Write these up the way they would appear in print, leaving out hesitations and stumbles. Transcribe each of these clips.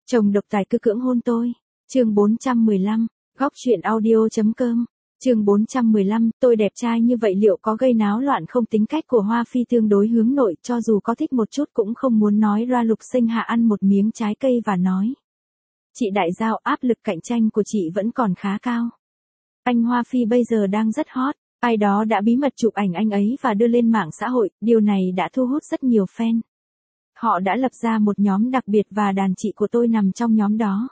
Chồng độc tài cứ cưỡng hôn tôi. Chương 415, góc truyện audio.com. Chương 415, tôi đẹp trai như vậy liệu có gây náo loạn không? Tính cách của Hoa Phi tương đối hướng nội, cho dù có thích một chút cũng không muốn nói ra. Lục Sinh Hạ ăn một miếng trái cây và nói. Chị Đại Giao, áp lực cạnh tranh của chị vẫn còn khá cao. Anh Hoa Phi bây giờ đang rất hot, ai đó đã bí mật chụp ảnh anh ấy và đưa lên mạng xã hội, điều này đã thu hút rất nhiều fan. Họ đã lập ra một nhóm đặc biệt và đàn chị của tôi nằm trong nhóm đó.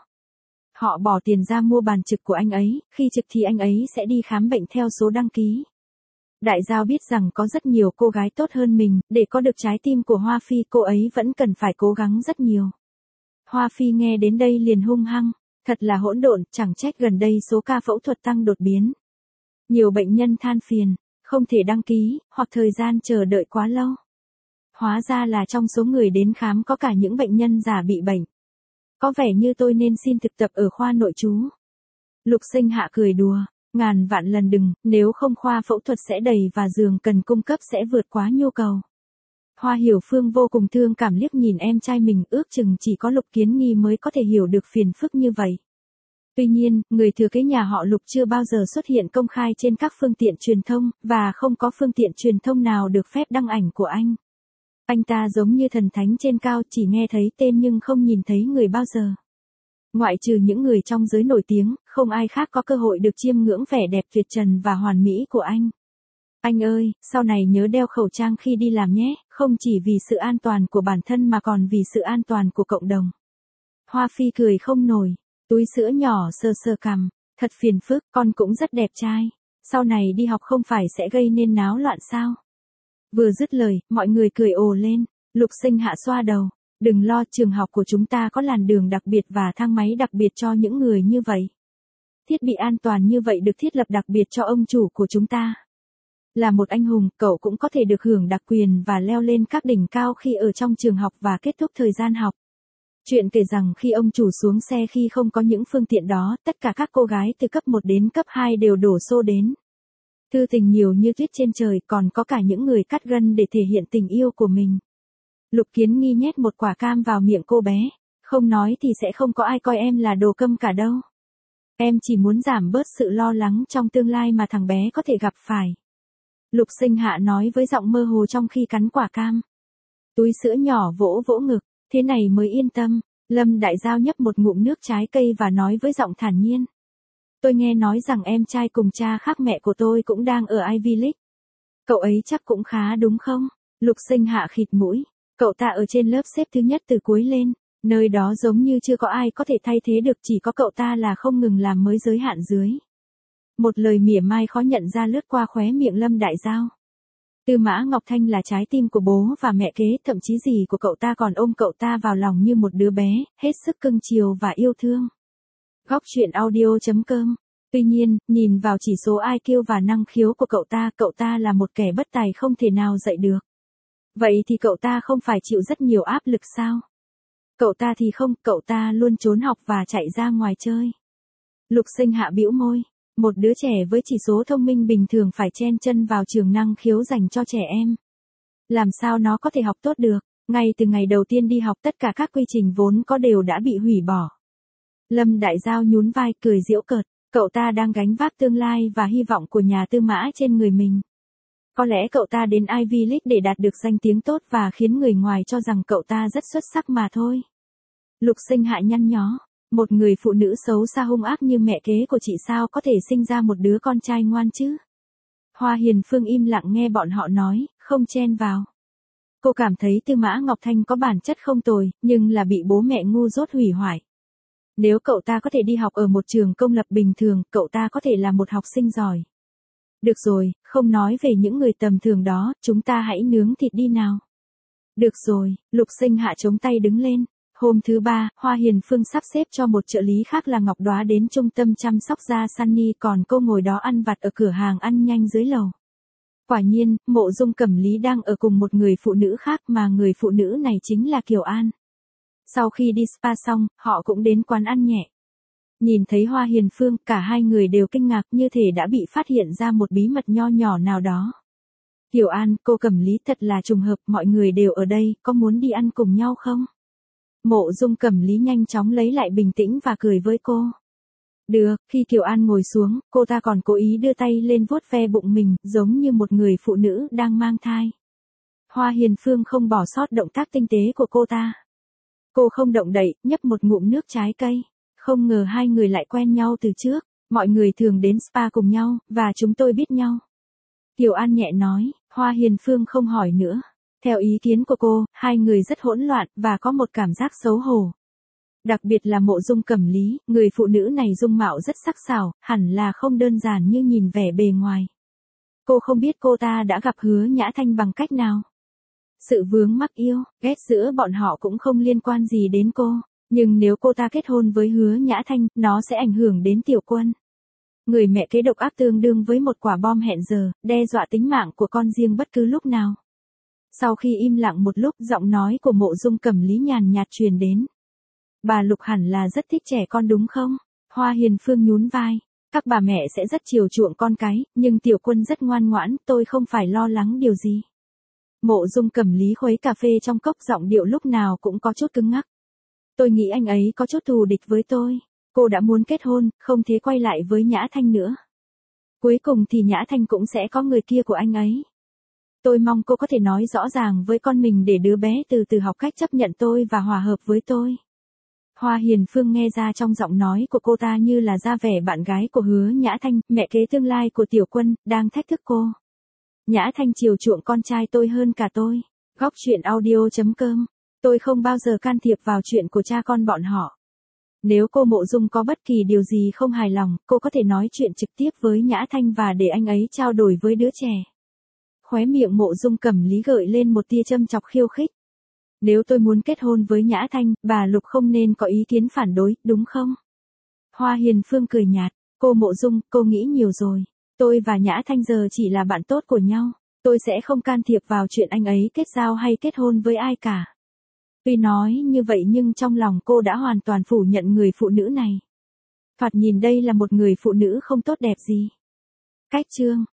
Họ bỏ tiền ra mua bàn trực của anh ấy, khi trực thì anh ấy sẽ đi khám bệnh theo số đăng ký. Đại Giao biết rằng có rất nhiều cô gái tốt hơn mình, để có được trái tim của Hoa Phi cô ấy vẫn cần phải cố gắng rất nhiều. Hoa Phi nghe đến đây liền hung hăng, thật là hỗn độn, chẳng trách gần đây số ca phẫu thuật tăng đột biến. Nhiều bệnh nhân than phiền, không thể đăng ký, hoặc thời gian chờ đợi quá lâu. Hóa ra là trong số người đến khám có cả những bệnh nhân già bị bệnh. Có vẻ như tôi nên xin thực tập ở khoa nội trú. Lục Sinh Hạ cười đùa, ngàn vạn lần đừng, nếu không khoa phẫu thuật sẽ đầy và giường cần cung cấp sẽ vượt quá nhu cầu. Hoa Hiểu Phương vô cùng thương cảm liếc nhìn em trai mình, ước chừng chỉ có Lục Kiến Nghi mới có thể hiểu được phiền phức như vậy. Tuy nhiên, người thừa kế nhà họ Lục chưa bao giờ xuất hiện công khai trên các phương tiện truyền thông, và không có phương tiện truyền thông nào được phép đăng ảnh của anh. Anh ta giống như thần thánh trên cao, chỉ nghe thấy tên nhưng không nhìn thấy người bao giờ. Ngoại trừ những người trong giới nổi tiếng, không ai khác có cơ hội được chiêm ngưỡng vẻ đẹp tuyệt trần và hoàn mỹ của anh. Anh ơi, sau này nhớ đeo khẩu trang khi đi làm nhé, không chỉ vì sự an toàn của bản thân mà còn vì sự an toàn của cộng đồng. Hoa Phi cười không nổi, túi sữa nhỏ sờ sờ cằm, thật phiền phức, con cũng rất đẹp trai. Sau này đi học không phải sẽ gây nên náo loạn sao? Vừa dứt lời, mọi người cười ồ lên. Lục Sinh Hạ xoa đầu, đừng lo, trường học của chúng ta có làn đường đặc biệt và thang máy đặc biệt cho những người như vậy. Thiết bị an toàn như vậy được thiết lập đặc biệt cho ông chủ của chúng ta. Là một anh hùng, cậu cũng có thể được hưởng đặc quyền và leo lên các đỉnh cao khi ở trong trường học và kết thúc thời gian học. Chuyện kể rằng khi ông chủ xuống xe khi không có những phương tiện đó, tất cả các cô gái từ cấp 1 đến cấp 2 đều đổ xô đến. Thư tình nhiều như tuyết trên trời, còn có cả những người cắt gân để thể hiện tình yêu của mình. Lục Kiến Nghi nhét một quả cam vào miệng cô bé, không nói thì sẽ không có ai coi em là đồ câm cả đâu. Em chỉ muốn giảm bớt sự lo lắng trong tương lai mà thằng bé có thể gặp phải. Lục Sinh Hạ nói với giọng mơ hồ trong khi cắn quả cam. Túi sữa nhỏ vỗ vỗ ngực, thế này mới yên tâm. Lâm Đại Giao nhấp một ngụm nước trái cây và nói với giọng thản nhiên. Tôi nghe nói rằng em trai cùng cha khác mẹ của tôi cũng đang ở Ivy League. Cậu ấy chắc cũng khá đúng không? Lục Sinh Hạ khịt mũi. Cậu ta ở trên lớp xếp thứ nhất từ cuối lên. Nơi đó giống như chưa có ai có thể thay thế được, chỉ có cậu ta là không ngừng làm mới giới hạn dưới. Một lời mỉa mai khó nhận ra lướt qua khóe miệng Lâm Đại Giao. Tư Mã Ngọc Thanh là trái tim của bố và mẹ kế, thậm chí dì của cậu ta còn ôm cậu ta vào lòng như một đứa bé, hết sức cưng chiều và yêu thương. Góc truyện audio.com. Tuy nhiên, nhìn vào chỉ số IQ và năng khiếu của cậu ta là một kẻ bất tài không thể nào dạy được. Vậy thì cậu ta không phải chịu rất nhiều áp lực sao? Cậu ta thì không, cậu ta luôn trốn học và chạy ra ngoài chơi. Lục Sinh Hạ bĩu môi. Một đứa trẻ với chỉ số thông minh bình thường phải chen chân vào trường năng khiếu dành cho trẻ em. Làm sao nó có thể học tốt được? Ngay từ ngày đầu tiên đi học tất cả các quy trình vốn có đều đã bị hủy bỏ. Lâm Đại Giao nhún vai cười giễu cợt, cậu ta đang gánh vác tương lai và hy vọng của nhà Tư Mã trên người mình. Có lẽ cậu ta đến Ivy League để đạt được danh tiếng tốt và khiến người ngoài cho rằng cậu ta rất xuất sắc mà thôi. Lục Sinh Hạ nhăn nhó, một người phụ nữ xấu xa hung ác như mẹ kế của chị sao có thể sinh ra một đứa con trai ngoan chứ? Hoa Hiền Phương im lặng nghe bọn họ nói, không chen vào. Cô cảm thấy Tư Mã Ngọc Thanh có bản chất không tồi, nhưng là bị bố mẹ ngu dốt hủy hoại. Nếu cậu ta có thể đi học ở một trường công lập bình thường, cậu ta có thể là một học sinh giỏi. Được rồi, không nói về những người tầm thường đó, chúng ta hãy nướng thịt đi nào. Được rồi, Lục Sinh Hạ chống tay đứng lên. Hôm thứ 3, Hoa Hiền Phương sắp xếp cho một trợ lý khác là Ngọc Đóa đến trung tâm chăm sóc da Sunny, còn cô ngồi đó ăn vặt ở cửa hàng ăn nhanh dưới lầu. Quả nhiên, Mộ Dung Cẩm Lý đang ở cùng một người phụ nữ khác mà người phụ nữ này chính là Kiều An. Sau khi đi spa xong, họ cũng đến quán ăn nhẹ. Nhìn thấy Hoa Hiền Phương, cả hai người đều kinh ngạc như thể đã bị phát hiện ra một bí mật nho nhỏ nào đó. Kiều An, cô Cẩm Lý, thật là trùng hợp, mọi người đều ở đây, có muốn đi ăn cùng nhau không? Mộ Dung Cẩm Lý nhanh chóng lấy lại bình tĩnh và cười với cô. Được, khi Kiều An ngồi xuống, cô ta còn cố ý đưa tay lên vuốt ve bụng mình, giống như một người phụ nữ đang mang thai. Hoa Hiền Phương không bỏ sót động tác tinh tế của cô ta. Cô không động đậy, nhấp một ngụm nước trái cây. Không ngờ hai người lại quen nhau từ trước. Mọi người thường đến spa cùng nhau, và chúng tôi biết nhau. Kiều An nhẹ nói, Hoa Hiền Phương không hỏi nữa. Theo ý kiến của cô, hai người rất hỗn loạn, và có một cảm giác xấu hổ. Đặc biệt là Mộ Dung Cẩm Lý, người phụ nữ này dung mạo rất sắc sảo, hẳn là không đơn giản như nhìn vẻ bề ngoài. Cô không biết cô ta đã gặp Hứa Nhã Thanh bằng cách nào. Sự vướng mắc yêu, ghét giữa bọn họ cũng không liên quan gì đến cô. Nhưng nếu cô ta kết hôn với Hứa Nhã Thanh, nó sẽ ảnh hưởng đến Tiểu Quân. Người mẹ kế độc ác tương đương với một quả bom hẹn giờ, đe dọa tính mạng của con riêng bất cứ lúc nào. Sau khi im lặng một lúc, giọng nói của Mộ Dung Cẩm Lý nhàn nhạt truyền đến. Bà Lục hẳn là rất thích trẻ con đúng không? Hoa Hiền Phương nhún vai. Các bà mẹ sẽ rất chiều chuộng con cái, nhưng Tiểu Quân rất ngoan ngoãn, tôi không phải lo lắng điều gì. Mộ Dung Cẩm Lý khuấy cà phê trong cốc, giọng điệu lúc nào cũng có chút cứng ngắc. Tôi nghĩ anh ấy có chút thù địch với tôi. Cô đã muốn kết hôn, không thể quay lại với Nhã Thanh nữa. Cuối cùng thì Nhã Thanh cũng sẽ có người kia của anh ấy. Tôi mong cô có thể nói rõ ràng với con mình để đứa bé từ từ học cách chấp nhận tôi và hòa hợp với tôi. Hoa Hiền Phương nghe ra trong giọng nói của cô ta như là ra vẻ bạn gái của Hứa Nhã Thanh, mẹ kế tương lai của Tiểu Quân, đang thách thức cô. Nhã Thanh chiều chuộng con trai tôi hơn cả tôi. Góc truyện audio.com. Tôi không bao giờ can thiệp vào chuyện của cha con bọn họ. Nếu cô Mộ Dung có bất kỳ điều gì không hài lòng, cô có thể nói chuyện trực tiếp với Nhã Thanh và để anh ấy trao đổi với đứa trẻ. Khóe miệng Mộ Dung Cẩm Lý gợi lên một tia châm chọc khiêu khích. Nếu tôi muốn kết hôn với Nhã Thanh, bà Lục không nên có ý kiến phản đối, đúng không? Hoa Hiền Phương cười nhạt, cô Mộ Dung, cô nghĩ nhiều rồi. Tôi và Nhã Thanh giờ chỉ là bạn tốt của nhau. Tôi sẽ không can thiệp vào chuyện anh ấy kết giao hay kết hôn với ai cả. Tuy nói như vậy nhưng trong lòng cô đã hoàn toàn phủ nhận người phụ nữ này. Thoạt nhìn đây là một người phụ nữ không tốt đẹp gì. Cách chương